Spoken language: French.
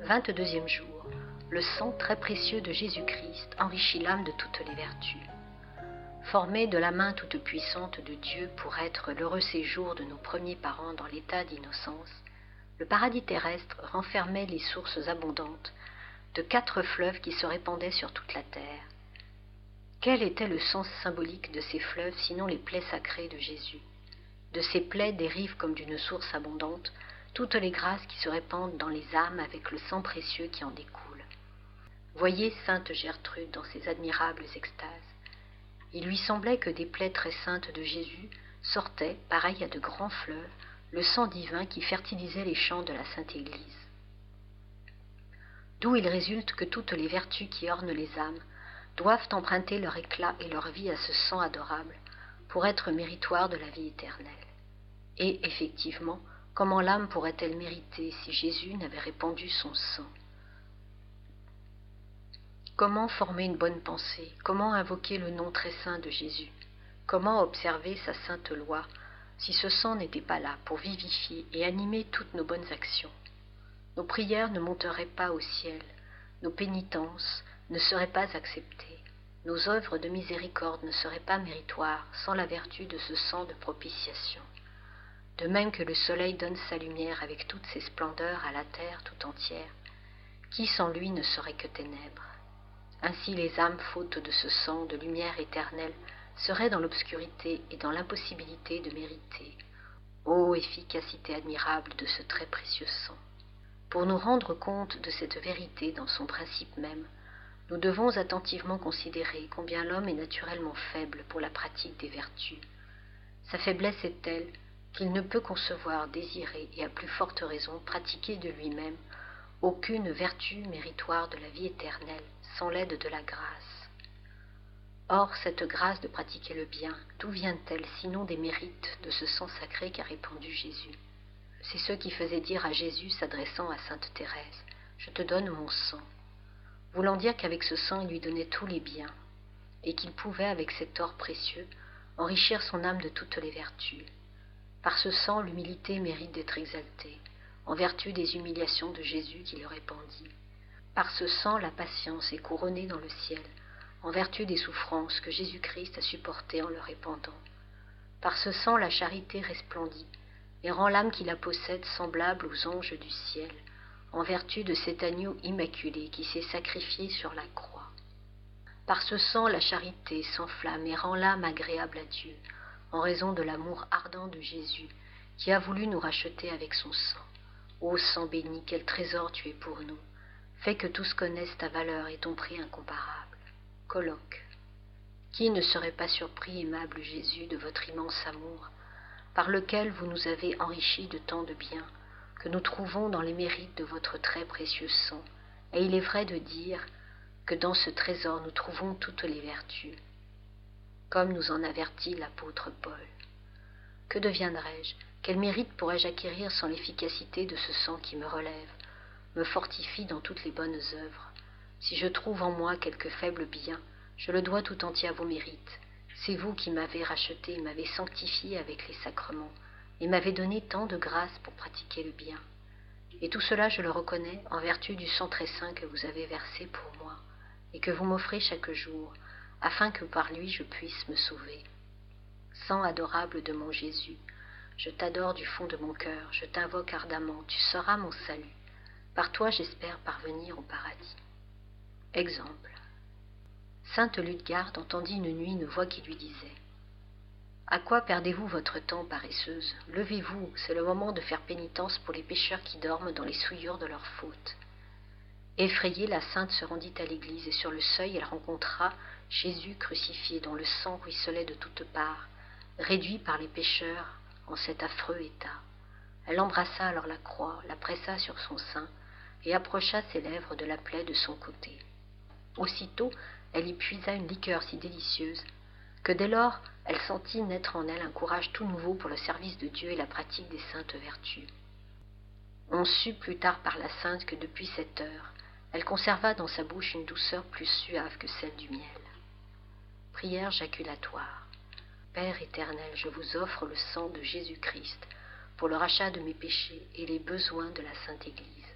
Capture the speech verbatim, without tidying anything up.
vingt-deuxième jour. Le sang très précieux de Jésus-Christ enrichit l'âme de toutes les vertus. Formé de la main toute puissante de Dieu pour être l'heureux séjour de nos premiers parents dans l'état d'innocence, le paradis terrestre renfermait les sources abondantes de quatre fleuves qui se répandaient sur toute la terre. Quel était le sens symbolique de ces fleuves sinon les plaies sacrées de Jésus? De ces plaies dérivent comme d'une source abondante toutes les grâces qui se répandent dans les âmes avec le sang précieux qui en découle. Voyez sainte Gertrude dans ses admirables extases. Il lui semblait que des plaies très saintes de Jésus sortaient, pareil à de grands fleuves, le sang divin qui fertilisait les champs de la Sainte Église. D'où il résulte que toutes les vertus qui ornent les âmes doivent emprunter leur éclat et leur vie à ce sang adorable pour être méritoires de la vie éternelle. Et effectivement, comment l'âme pourrait-elle mériter si Jésus n'avait répandu son sang? Comment former une bonne pensée? Comment invoquer le nom très saint de Jésus? Comment observer sa sainte loi si ce sang n'était pas là pour vivifier et animer toutes nos bonnes actions? Nos prières ne monteraient pas au ciel, nos pénitences ne seraient pas acceptées, nos œuvres de miséricorde ne seraient pas méritoires sans la vertu de ce sang de propitiation. De même que le soleil donne sa lumière avec toutes ses splendeurs à la terre tout entière, qui sans lui ne serait que ténèbres? Ainsi les âmes fautes de ce sang de lumière éternelle seraient dans l'obscurité et dans l'impossibilité de mériter. Ô efficacité admirable de ce très précieux sang! Pour nous rendre compte de cette vérité dans son principe même, nous devons attentivement considérer combien l'homme est naturellement faible pour la pratique des vertus. Sa faiblesse est telle qu'il ne peut concevoir, désirer et à plus forte raison pratiquer de lui-même aucune vertu méritoire de la vie éternelle sans l'aide de la grâce. Or, cette grâce de pratiquer le bien, d'où vient-elle sinon des mérites de ce sang sacré qu'a répandu Jésus? C'est ce qui faisait dire à Jésus s'adressant à sainte Thérèse, « Je te donne mon sang », voulant dire qu'avec ce sang il lui donnait tous les biens, et qu'il pouvait, avec cet or précieux, enrichir son âme de toutes les vertus. Par ce sang, l'humilité mérite d'être exaltée, en vertu des humiliations de Jésus qui le répandit. Par ce sang, la patience est couronnée dans le ciel, en vertu des souffrances que Jésus-Christ a supportées en le répandant. Par ce sang, la charité resplendit, et rend l'âme qui la possède semblable aux anges du ciel, en vertu de cet agneau immaculé qui s'est sacrifié sur la croix. Par ce sang, la charité s'enflamme et rend l'âme agréable à Dieu, en raison de l'amour ardent de Jésus, qui a voulu nous racheter avec son sang. Ô sang béni, quel trésor tu es pour nous! Fais que tous connaissent ta valeur et ton prix incomparable. Colloque. Qui ne serait pas surpris, aimable Jésus, de votre immense amour, par lequel vous nous avez enrichis de tant de biens, que nous trouvons dans les mérites de votre très précieux sang, et il est vrai de dire que dans ce trésor nous trouvons toutes les vertus, comme nous en avertit l'apôtre Paul. Que deviendrais-je? Quel mérite pourrais-je acquérir sans l'efficacité de ce sang qui me relève, me fortifie dans toutes les bonnes œuvres? Si je trouve en moi quelque faible bien, je le dois tout entier à vos mérites. C'est vous qui m'avez racheté, m'avez sanctifié avec les sacrements, et m'avez donné tant de grâce pour pratiquer le bien. Et tout cela je le reconnais en vertu du sang très saint que vous avez versé pour moi, et que vous m'offrez chaque jour, afin que par lui je puisse me sauver. Sang adorable de mon Jésus, je t'adore du fond de mon cœur, je t'invoque ardemment, tu seras mon salut. Par toi j'espère parvenir au paradis. Exemple. Sainte Ludegarde entendit une nuit une voix qui lui disait « À quoi perdez-vous votre temps, paresseuse? Levez-vous, c'est le moment de faire pénitence pour les pécheurs qui dorment dans les souillures de leurs fautes. » Effrayée, la sainte se rendit à l'église et sur le seuil elle rencontra Jésus crucifié dont le sang ruisselait de toutes parts, réduit par les pécheurs en cet affreux état. Elle embrassa alors la croix, la pressa sur son sein et approcha ses lèvres de la plaie de son côté. Aussitôt, elle y puisa une liqueur si délicieuse que dès lors, elle sentit naître en elle un courage tout nouveau pour le service de Dieu et la pratique des saintes vertus. On sut plus tard par la sainte que depuis cette heure, elle conserva dans sa bouche une douceur plus suave que celle du miel. Prière jaculatoire. Père éternel, je vous offre le sang de Jésus-Christ pour le rachat de mes péchés et les besoins de la Sainte Église.